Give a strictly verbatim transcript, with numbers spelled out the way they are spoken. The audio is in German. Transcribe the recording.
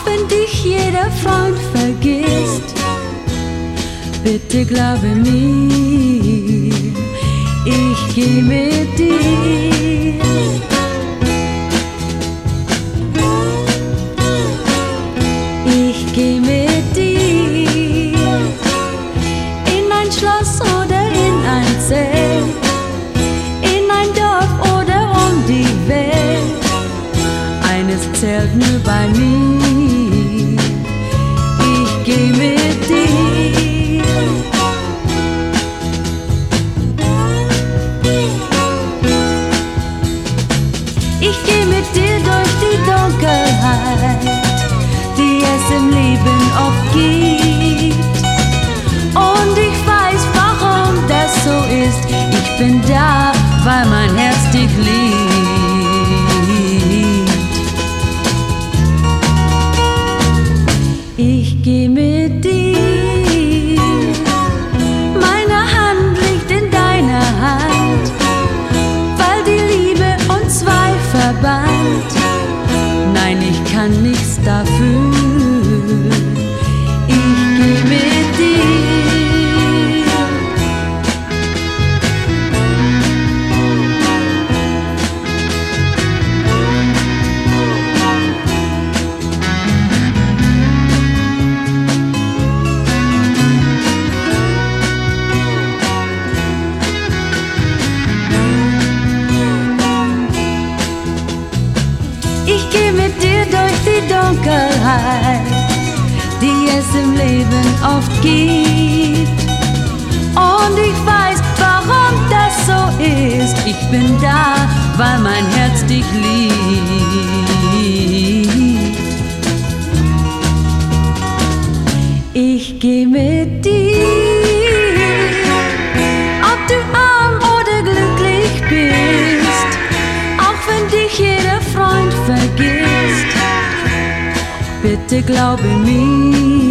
wenn dich jeder Freund vergisst. Bitte glaube mir, ich geh mit dir. Ich geh mit dir in ein Schloss oder in ein Zelt, in ein Dorf oder um die Welt. Eines zählt nur bei mir, ich geh mit dir. Ich geh mit dir durch die Dunkelheit, die es im Leben oft gibt. Und ich weiß, warum das so ist. Ich bin da, weil mein Herz dich liebt. Ich geh mit dir, meine Hand liegt in deiner Hand, weil die Liebe uns zwei verband. Nein, ich kann nichts dafür, ich geh mit dir. Ich geh mit dir durch die Dunkelheit, die es im Leben oft gibt. Und ich weiß, warum das so ist. Ich bin da, weil mein Herz dich liebt. Ich geh mit dir, ob du arm oder glücklich bist, auch wenn dich jeder Freund vergisst. Bitte glaube mir,